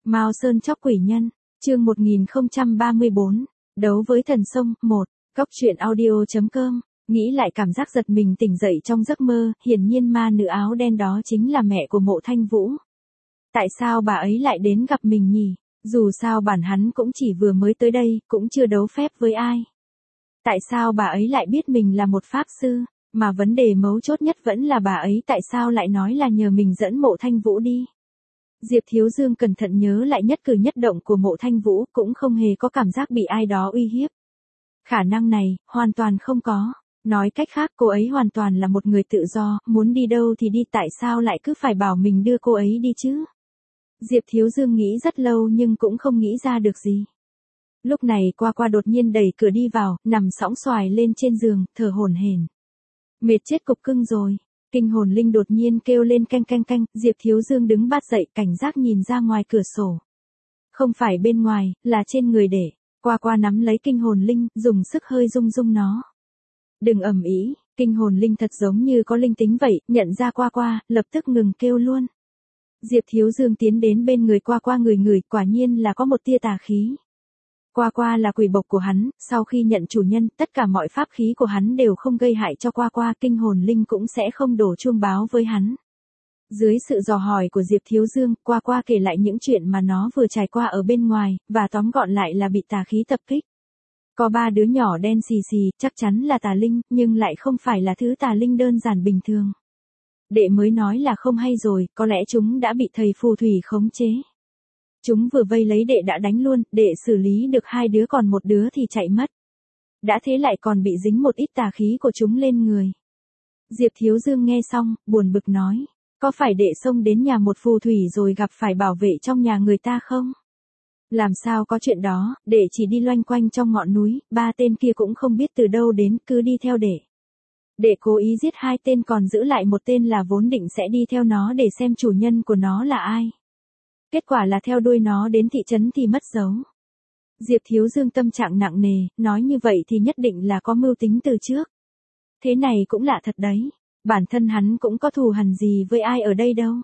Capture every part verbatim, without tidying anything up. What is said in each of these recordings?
Mao Sơn chóc quỷ nhân, chương một nghìn không trăm ba mươi bốn, đấu với thần sông, một, Cóc truyện audio.com, nghĩ lại cảm giác giật mình tỉnh dậy trong giấc mơ, hiển nhiên ma nữ áo đen đó chính là mẹ của Mộ Thanh Vũ. Tại sao bà ấy lại đến gặp mình nhỉ? Dù sao bản hắn cũng chỉ vừa mới tới đây, cũng chưa đấu phép với ai. Tại sao bà ấy lại biết mình là một pháp sư, mà vấn đề mấu chốt nhất vẫn là bà ấy tại sao lại nói là nhờ mình dẫn Mộ Thanh Vũ đi. Diệp Thiếu Dương cẩn thận nhớ lại nhất cử nhất động của Mộ Thanh Vũ, cũng không hề có cảm giác bị ai đó uy hiếp. Khả năng này, hoàn toàn không có. Nói cách khác cô ấy hoàn toàn là một người tự do, muốn đi đâu thì đi, tại sao lại cứ phải bảo mình đưa cô ấy đi chứ? Diệp Thiếu Dương nghĩ rất lâu nhưng cũng không nghĩ ra được gì. Lúc này Qua Qua đột nhiên đẩy cửa đi vào, nằm sõng xoài lên trên giường, thở hổn hển. Mệt chết cục cưng rồi. Kinh hồn linh đột nhiên kêu lên canh canh canh, Diệp Thiếu Dương đứng bát dậy, cảnh giác nhìn ra ngoài cửa sổ. Không phải bên ngoài, là trên người để. Qua Qua nắm lấy kinh hồn linh, dùng sức hơi rung rung nó. Đừng ầm ĩ, kinh hồn linh thật giống như có linh tính vậy, nhận ra Qua Qua, lập tức ngừng kêu luôn. Diệp Thiếu Dương tiến đến bên người Qua Qua ngửi ngửi, quả nhiên là có một tia tà khí. Qua Qua là quỷ bộc của hắn, sau khi nhận chủ nhân, tất cả mọi pháp khí của hắn đều không gây hại cho Qua Qua, kinh hồn linh cũng sẽ không đổ chuông báo với hắn. Dưới sự dò hỏi của Diệp Thiếu Dương, Qua Qua kể lại những chuyện mà nó vừa trải qua ở bên ngoài, và tóm gọn lại là bị tà khí tập kích. Có ba đứa nhỏ đen xì xì, chắc chắn là tà linh, nhưng lại không phải là thứ tà linh đơn giản bình thường. Đệ mới nói là không hay rồi, có lẽ chúng đã bị thầy phù thủy khống chế. Chúng vừa vây lấy đệ đã đánh luôn, đệ xử lý được hai đứa còn một đứa thì chạy mất. Đã thế lại còn bị dính một ít tà khí của chúng lên người. Diệp Thiếu Dương nghe xong, buồn bực nói, có phải đệ xông đến nhà một phù thủy rồi gặp phải bảo vệ trong nhà người ta không? Làm sao có chuyện đó, đệ chỉ đi loanh quanh trong ngọn núi, ba tên kia cũng không biết từ đâu đến, cứ đi theo đệ. Đệ cố ý giết hai tên còn giữ lại một tên là vốn định sẽ đi theo nó để xem chủ nhân của nó là ai. Kết quả là theo đuôi nó đến thị trấn thì mất dấu. Diệp Thiếu Dương tâm trạng nặng nề, nói như vậy thì nhất định là có mưu tính từ trước. Thế này cũng lạ thật đấy, bản thân hắn cũng có thù hằn gì với ai ở đây đâu.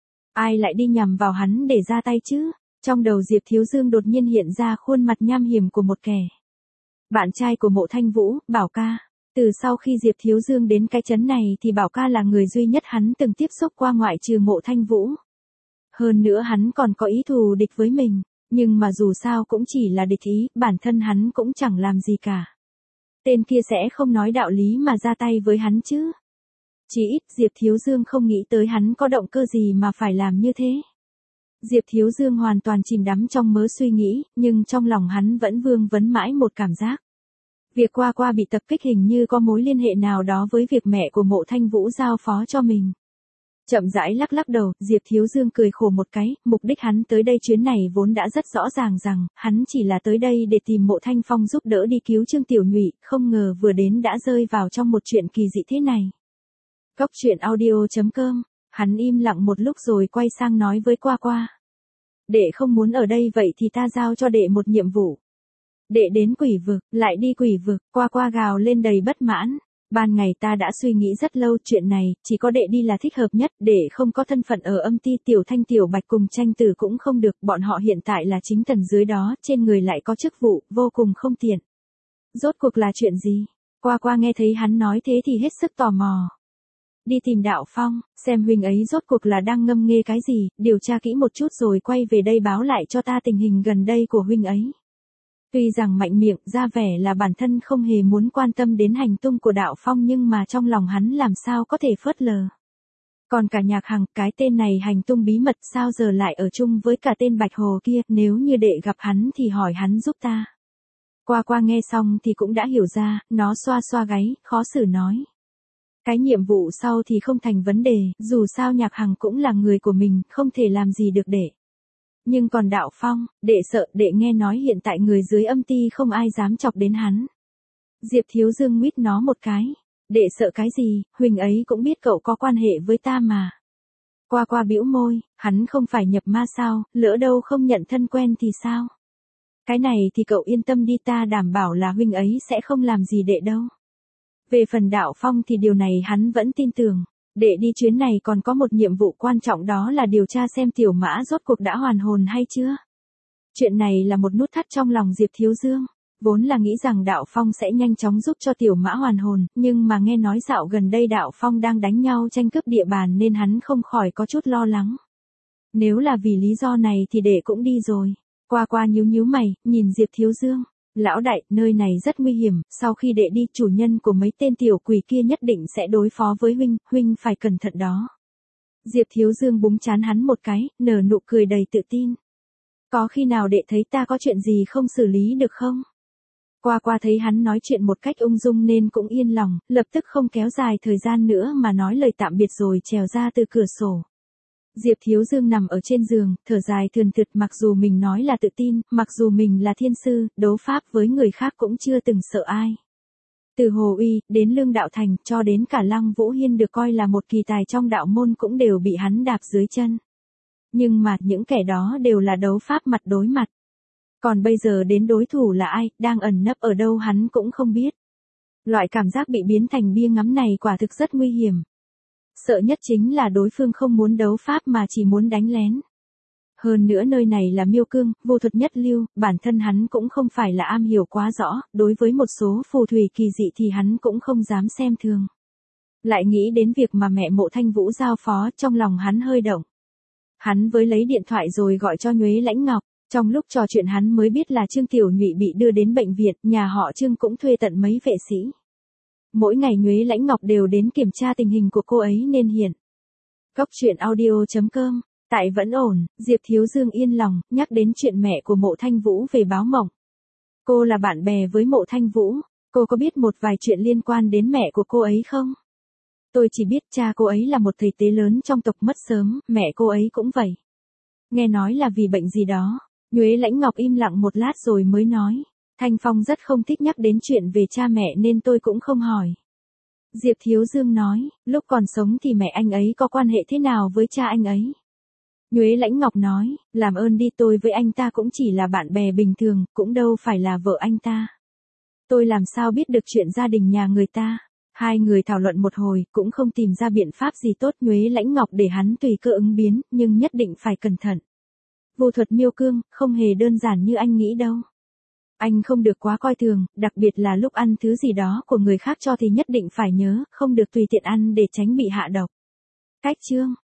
Ai lại đi nhằm vào hắn để ra tay chứ? Trong đầu Diệp Thiếu Dương đột nhiên hiện ra khuôn mặt nham hiểm của một kẻ. Bạn trai của Mộ Thanh Vũ, Bảo Ca. Từ sau khi Diệp Thiếu Dương đến cái trấn này thì Bảo Ca là người duy nhất hắn từng tiếp xúc qua ngoại trừ Mộ Thanh Vũ. Hơn nữa hắn còn có ý thù địch với mình, nhưng mà dù sao cũng chỉ là địch ý, bản thân hắn cũng chẳng làm gì cả. Tên kia sẽ không nói đạo lý mà ra tay với hắn chứ. Chỉ ít Diệp Thiếu Dương không nghĩ tới hắn có động cơ gì mà phải làm như thế. Diệp Thiếu Dương hoàn toàn chìm đắm trong mớ suy nghĩ, nhưng trong lòng hắn vẫn vương vấn mãi một cảm giác. Việc Qua Qua bị tập kích hình như có mối liên hệ nào đó với việc mẹ của Mộ Thanh Vũ giao phó cho mình. Chậm rãi lắc lắc đầu, Diệp Thiếu Dương cười khổ một cái, mục đích hắn tới đây chuyến này vốn đã rất rõ ràng rằng, hắn chỉ là tới đây để tìm Mộ Thanh Phong giúp đỡ đi cứu Trương Tiểu Nhụy, không ngờ vừa đến đã rơi vào trong một chuyện kỳ dị thế này. Cóc truyện audio.com, hắn im lặng một lúc rồi quay sang nói với Qua Qua. Đệ không muốn ở đây vậy thì ta giao cho đệ một nhiệm vụ. Đệ đến quỷ vực, lại đi quỷ vực, Qua Qua gào lên đầy bất mãn. Ban ngày ta đã suy nghĩ rất lâu chuyện này, chỉ có đệ đi là thích hợp nhất, để không có thân phận ở âm ti Tiểu Thanh Tiểu Bạch cùng tranh tử cũng không được, bọn họ hiện tại là chính tần dưới đó, trên người lại có chức vụ, vô cùng không tiện. Rốt cuộc là chuyện gì? Qua Qua nghe thấy hắn nói thế thì hết sức tò mò. Đi tìm Đạo Phong, xem huynh ấy rốt cuộc là đang ngâm nghê cái gì, điều tra kỹ một chút rồi quay về đây báo lại cho ta tình hình gần đây của huynh ấy. Tuy rằng mạnh miệng ra vẻ là bản thân không hề muốn quan tâm đến hành tung của Đạo Phong nhưng mà trong lòng hắn làm sao có thể phớt lờ. Còn cả Nhạc Hằng, cái tên này hành tung bí mật sao giờ lại ở chung với cả tên Bạch Hồ kia, nếu như đệ gặp hắn thì hỏi hắn giúp ta. Qua Qua nghe xong thì cũng đã hiểu ra, nó xoa xoa gáy, khó xử nói. Cái nhiệm vụ sau thì không thành vấn đề, dù sao Nhạc Hằng cũng là người của mình, không thể làm gì được đệ. Nhưng còn Đạo Phong, đệ sợ, đệ nghe nói hiện tại người dưới âm ti không ai dám chọc đến hắn. Diệp Thiếu Dương nguyết nó một cái. Đệ sợ cái gì, huynh ấy cũng biết cậu có quan hệ với ta mà. Qua Qua bĩu môi, hắn không phải nhập ma sao, lỡ đâu không nhận thân quen thì sao? Cái này thì cậu yên tâm đi, ta đảm bảo là huynh ấy sẽ không làm gì đệ đâu. Về phần Đạo Phong thì điều này hắn vẫn tin tưởng. Đệ đi chuyến này còn có một nhiệm vụ quan trọng, đó là điều tra xem Tiểu Mã rốt cuộc đã hoàn hồn hay chưa. Chuyện này là một nút thắt trong lòng Diệp Thiếu Dương. Vốn là nghĩ rằng Đạo Phong sẽ nhanh chóng giúp cho Tiểu Mã hoàn hồn, nhưng mà nghe nói dạo gần đây Đạo Phong đang đánh nhau tranh cướp địa bàn nên hắn không khỏi có chút lo lắng. Nếu là vì lý do này thì đệ cũng đi rồi. Qua qua nhíu nhíu mày, nhìn Diệp Thiếu Dương. Lão đại, nơi này rất nguy hiểm, sau khi đệ đi chủ nhân của mấy tên tiểu quỷ kia nhất định sẽ đối phó với huynh, huynh phải cẩn thận đó. Diệp Thiếu Dương búng trán hắn một cái, nở nụ cười đầy tự tin. Có khi nào đệ thấy ta có chuyện gì không xử lý được không? Qua qua thấy hắn nói chuyện một cách ung dung nên cũng yên lòng, lập tức không kéo dài thời gian nữa mà nói lời tạm biệt rồi trèo ra từ cửa sổ. Diệp Thiếu Dương nằm ở trên giường, thở dài thườn thượt, mặc dù mình nói là tự tin, mặc dù mình là thiên sư, đấu pháp với người khác cũng chưa từng sợ ai. Từ Hồ Uy, đến Lương Đạo Thành, cho đến cả Lăng Vũ Hiên được coi là một kỳ tài trong đạo môn cũng đều bị hắn đạp dưới chân. Nhưng mà, những kẻ đó đều là đấu pháp mặt đối mặt. Còn bây giờ đến đối thủ là ai, đang ẩn nấp ở đâu hắn cũng không biết. Loại cảm giác bị biến thành bia ngắm này quả thực rất nguy hiểm. Sợ nhất chính là đối phương không muốn đấu pháp mà chỉ muốn đánh lén. Hơn nữa nơi này là Miêu Cương, vô thuật nhất lưu, bản thân hắn cũng không phải là am hiểu quá rõ, đối với một số phù thủy kỳ dị thì hắn cũng không dám xem thường. Lại nghĩ đến việc mà mẹ Mộ Thanh Vũ giao phó, trong lòng hắn hơi động. Hắn với lấy điện thoại rồi gọi cho Nhuế Lãnh Ngọc, trong lúc trò chuyện hắn mới biết là Trương Tiểu Nhụy bị đưa đến bệnh viện, nhà họ Trương cũng thuê tận mấy vệ sĩ. Mỗi ngày Nhuế Lãnh Ngọc đều đến kiểm tra tình hình của cô ấy nên hiện. Cốc truyện audio chấm com, tại vẫn ổn, Diệp Thiếu Dương yên lòng, nhắc đến chuyện mẹ của Mộ Thanh Vũ về báo mộng. Cô là bạn bè với Mộ Thanh Vũ, cô có biết một vài chuyện liên quan đến mẹ của cô ấy không? Tôi chỉ biết cha cô ấy là một thầy tế lớn trong tộc mất sớm, mẹ cô ấy cũng vậy. Nghe nói là vì bệnh gì đó, Nhuế Lãnh Ngọc im lặng một lát rồi mới nói. Thanh Phong rất không thích nhắc đến chuyện về cha mẹ nên tôi cũng không hỏi. Diệp Thiếu Dương nói, lúc còn sống thì mẹ anh ấy có quan hệ thế nào với cha anh ấy? Nhuế Lãnh Ngọc nói, làm ơn đi, tôi với anh ta cũng chỉ là bạn bè bình thường, cũng đâu phải là vợ anh ta. Tôi làm sao biết được chuyện gia đình nhà người ta? Hai người thảo luận một hồi, cũng không tìm ra biện pháp gì tốt. Nhuế Lãnh Ngọc để hắn tùy cơ ứng biến, nhưng nhất định phải cẩn thận. Vô thuật Miêu Cương, không hề đơn giản như anh nghĩ đâu. Anh không được quá coi thường, đặc biệt là lúc ăn thứ gì đó của người khác cho thì nhất định phải nhớ, không được tùy tiện ăn để tránh bị hạ độc. Cách chương